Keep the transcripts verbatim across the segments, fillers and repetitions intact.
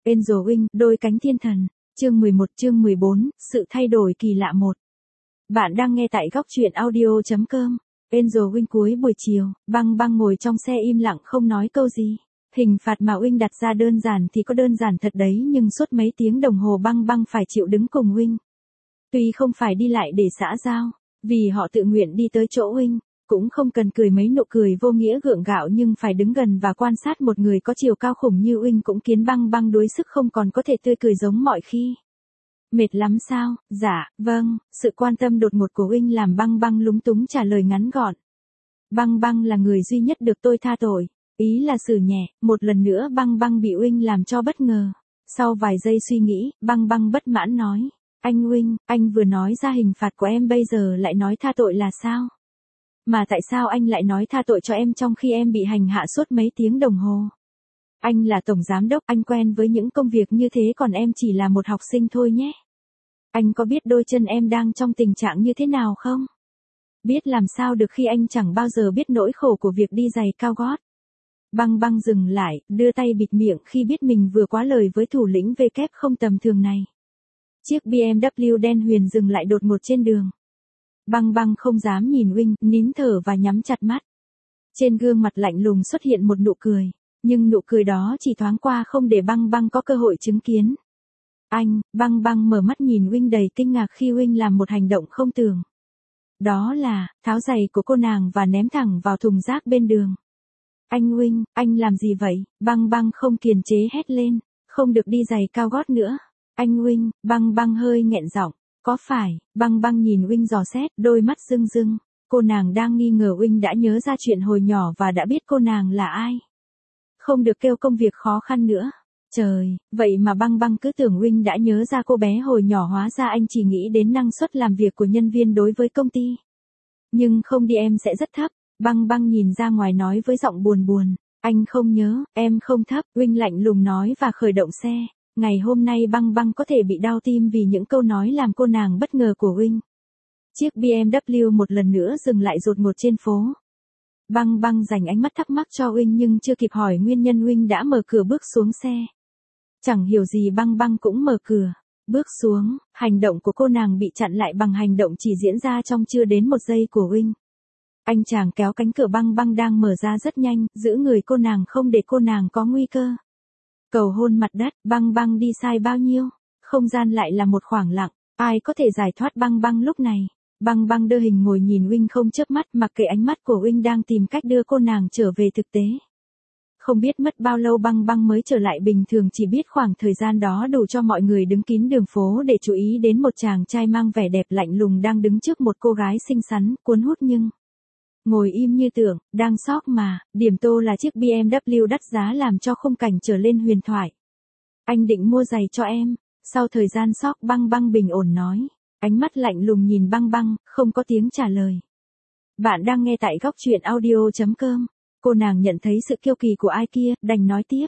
Angel Wing, đôi cánh thiên thần. Chương mười một, chương mười bốn, sự thay đổi kỳ lạ một. Bạn đang nghe tại góc truyện audio chấm com. Angel Wing cuối buổi chiều, Băng Băng ngồi trong xe im lặng không nói câu gì. Hình phạt mà Wing đặt ra đơn giản thì có đơn giản thật đấy, nhưng suốt mấy tiếng đồng hồ Băng Băng phải chịu đứng cùng Wing. Tuy không phải đi lại để xã giao, vì họ tự nguyện đi tới chỗ Wing, cũng không cần cười mấy nụ cười vô nghĩa gượng gạo, nhưng phải đứng gần và quan sát một người có chiều cao khủng như Wing cũng khiến Băng Băng đuối sức, không còn có thể tươi cười giống mọi khi. Mệt lắm sao? Dạ, vâng. Sự quan tâm đột ngột của Wing làm Băng Băng lúng túng trả lời ngắn gọn. Băng Băng là người duy nhất được tôi tha tội. Ý là xử nhẹ. Một lần nữa Băng Băng bị Wing làm cho bất ngờ. Sau vài giây suy nghĩ, Băng Băng bất mãn nói. Anh Wing, anh vừa nói ra hình phạt của em, bây giờ lại nói tha tội là sao? Mà tại sao anh lại nói tha tội cho em trong khi em bị hành hạ suốt mấy tiếng đồng hồ? Anh là tổng giám đốc, anh quen với những công việc như thế, còn em chỉ là một học sinh thôi nhé. Anh có biết đôi chân em đang trong tình trạng như thế nào không? Biết làm sao được khi anh chẳng bao giờ biết nỗi khổ của việc đi giày cao gót. Băng Băng dừng lại, đưa tay bịt miệng khi biết mình vừa quá lời với thủ lĩnh V kép không tầm thường này. Chiếc bê em vê đen huyền dừng lại đột ngột trên đường. Băng Băng không dám nhìn Wing, nín thở và nhắm chặt mắt. Trên gương mặt lạnh lùng xuất hiện một nụ cười, nhưng nụ cười đó chỉ thoáng qua, không để Băng Băng có cơ hội chứng kiến. Anh, Băng Băng mở mắt nhìn Wing đầy kinh ngạc khi Wing làm một hành động không tưởng. Đó là, tháo giày của cô nàng và ném thẳng vào thùng rác bên đường. Anh Wing, anh làm gì vậy? Băng Băng không kiềm chế hét lên, không được đi giày cao gót nữa. Anh Wing, Băng Băng hơi nghẹn giọng. Có phải? Băng Băng nhìn Wing dò xét, đôi mắt rưng rưng. Cô nàng đang nghi ngờ Wing đã nhớ ra chuyện hồi nhỏ và đã biết cô nàng là ai. Không được kêu công việc khó khăn nữa. Trời, vậy mà Băng Băng cứ tưởng Wing đã nhớ ra cô bé hồi nhỏ, hóa ra anh chỉ nghĩ đến năng suất làm việc của nhân viên đối với công ty. Nhưng không đi, em sẽ rất thấp. Băng Băng nhìn ra ngoài nói với giọng buồn buồn. Anh không nhớ, em không thấp. Wing lạnh lùng nói và khởi động xe. Ngày hôm nay Băng Băng có thể bị đau tim vì những câu nói làm cô nàng bất ngờ của Wing. Chiếc bê em vê một lần nữa dừng lại đột ngột trên phố. Băng Băng dành ánh mắt thắc mắc cho Wing, nhưng chưa kịp hỏi nguyên nhân Wing đã mở cửa bước xuống xe. Chẳng hiểu gì Băng Băng cũng mở cửa, bước xuống. Hành động của cô nàng bị chặn lại bằng hành động chỉ diễn ra trong chưa đến một giây của Wing. Anh chàng kéo cánh cửa Băng Băng đang mở ra rất nhanh, giữ người cô nàng không để cô nàng có nguy cơ. Cầu hôn mặt đất. Băng Băng đi sai bao nhiêu? Không gian lại là một khoảng lặng. Ai có thể giải thoát Băng Băng lúc này? Băng Băng đơ hình ngồi nhìn Wing không chớp mắt, mặc kệ ánh mắt của Wing đang tìm cách đưa cô nàng trở về thực tế. Không biết mất bao lâu Băng Băng mới trở lại bình thường, chỉ biết khoảng thời gian đó đủ cho mọi người đứng kín đường phố để chú ý đến một chàng trai mang vẻ đẹp lạnh lùng đang đứng trước một cô gái xinh xắn, cuốn hút nhưng ngồi im như tưởng, đang sốc mà. Điểm tô là chiếc bê em vê đắt giá làm cho khung cảnh trở lên huyền thoại. Anh định mua giày cho em. Sau thời gian sốc, Băng Băng bình ổn nói. Ánh mắt lạnh lùng nhìn Băng Băng, không có tiếng trả lời. Bạn đang nghe tại góc truyện audio chấm com. Cô nàng nhận thấy sự kiêu kỳ của ai kia, đành nói tiếp.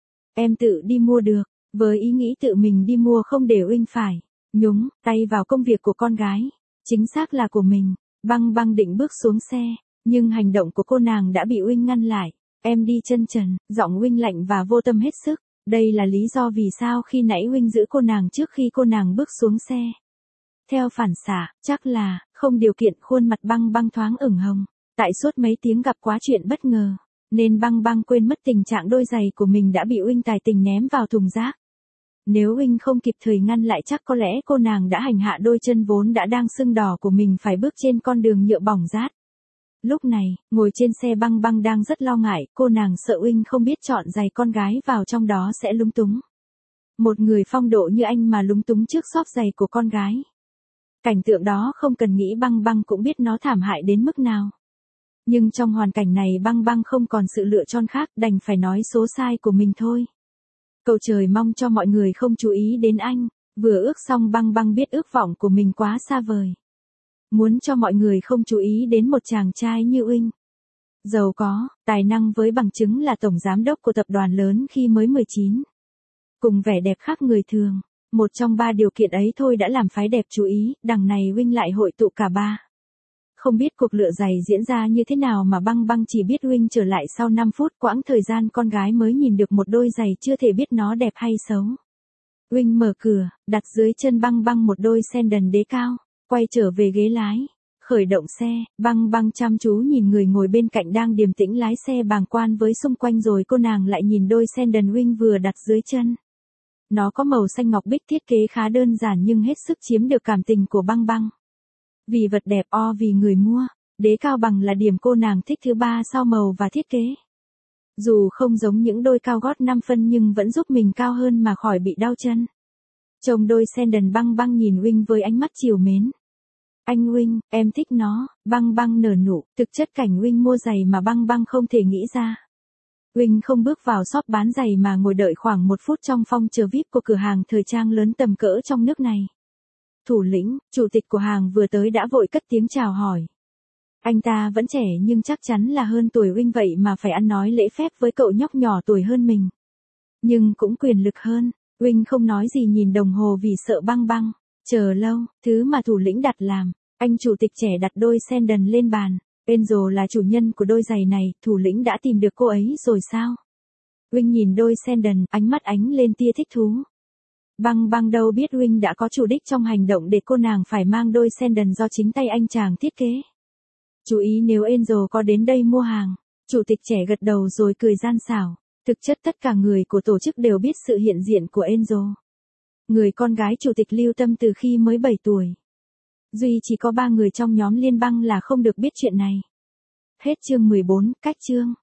Em tự đi mua được. Với ý nghĩ tự mình đi mua không để Wing phải nhúng tay vào công việc của con gái, chính xác là của mình. Băng Băng định bước xuống xe, nhưng hành động của cô nàng đã bị Wing ngăn lại. Em đi chân trần. Giọng Wing lạnh và vô tâm hết sức. Đây là lý do vì sao khi nãy Wing giữ cô nàng trước khi cô nàng bước xuống xe. Theo phản xạ, chắc là không điều kiện, khuôn mặt Băng Băng thoáng ửng hồng. Tại suốt mấy tiếng gặp quá chuyện bất ngờ, nên Băng Băng quên mất tình trạng đôi giày của mình đã bị Wing tài tình ném vào thùng rác. Nếu Wing không kịp thời ngăn lại, chắc có lẽ cô nàng đã hành hạ đôi chân vốn đã đang sưng đỏ của mình phải bước trên con đường nhựa bỏng rát. Lúc này, ngồi trên xe Băng Băng đang rất lo ngại, cô nàng sợ Wing không biết chọn giày con gái vào trong đó sẽ lúng túng. Một người phong độ như anh mà lúng túng trước xốp giày của con gái. Cảnh tượng đó không cần nghĩ Băng Băng cũng biết nó thảm hại đến mức nào. Nhưng trong hoàn cảnh này Băng Băng không còn sự lựa chọn khác, đành phải nói số sai của mình thôi. Cầu trời mong cho mọi người không chú ý đến anh. Vừa ước xong Băng Băng biết ước vọng của mình quá xa vời. Muốn cho mọi người không chú ý đến một chàng trai như Wing. Giàu có, tài năng với bằng chứng là tổng giám đốc của tập đoàn lớn khi mới mười chín. Cùng vẻ đẹp khác người thường. Một trong ba điều kiện ấy thôi đã làm phái đẹp chú ý, đằng này Wing lại hội tụ cả ba. Không biết cuộc lựa giày diễn ra như thế nào mà băng băng chỉ biết Huynh trở lại sau năm phút, quãng thời gian con gái mới nhìn được một đôi giày chưa thể biết nó đẹp hay xấu. Huynh mở cửa, đặt dưới chân băng băng một đôi sandal đế cao, quay trở về ghế lái, khởi động xe, băng băng chăm chú nhìn người ngồi bên cạnh đang điềm tĩnh lái xe bàng quan với xung quanh rồi cô nàng lại nhìn đôi sandal Huynh vừa đặt dưới chân. Nó có màu xanh ngọc bích, thiết kế khá đơn giản nhưng hết sức chiếm được cảm tình của băng băng. Vì vật đẹp o vì người mua, đế cao bằng là điểm cô nàng thích thứ ba sau màu và thiết kế. Dù không giống những đôi cao gót năm phân nhưng vẫn giúp mình cao hơn mà khỏi bị đau chân. Trông đôi sandal băng băng nhìn Huynh với ánh mắt trìu mến. Anh Huynh, em thích nó, băng băng nở nụ, thực chất cảnh Huynh mua giày mà băng băng không thể nghĩ ra. Huynh không bước vào shop bán giày mà ngồi đợi khoảng một phút trong phòng chờ vi ai pi của cửa hàng thời trang lớn tầm cỡ trong nước này. Thủ lĩnh, chủ tịch của hàng vừa tới đã vội cất tiếng chào hỏi. Anh ta vẫn trẻ nhưng chắc chắn là hơn tuổi Huynh vậy mà phải ăn nói lễ phép với cậu nhóc nhỏ tuổi hơn mình. Nhưng cũng quyền lực hơn, Huynh không nói gì nhìn đồng hồ vì sợ băng băng. Chờ lâu, thứ mà thủ lĩnh đặt làm, anh chủ tịch trẻ đặt đôi sandal lên bàn. Angel là chủ nhân của đôi giày này, thủ lĩnh đã tìm được cô ấy rồi sao? Huynh nhìn đôi sandal, ánh mắt ánh lên tia thích thú. Băng băng đâu biết Huynh đã có chủ đích trong hành động để cô nàng phải mang đôi sandal do chính tay anh chàng thiết kế. Chú ý nếu Angel có đến đây mua hàng. Chủ tịch trẻ gật đầu rồi cười gian xảo. Thực chất tất cả người của tổ chức đều biết sự hiện diện của Angel. Người con gái chủ tịch lưu tâm từ khi mới bảy tuổi. Duy chỉ có ba người trong nhóm liên bang là không được biết chuyện này. Hết chương mười bốn, cách chương.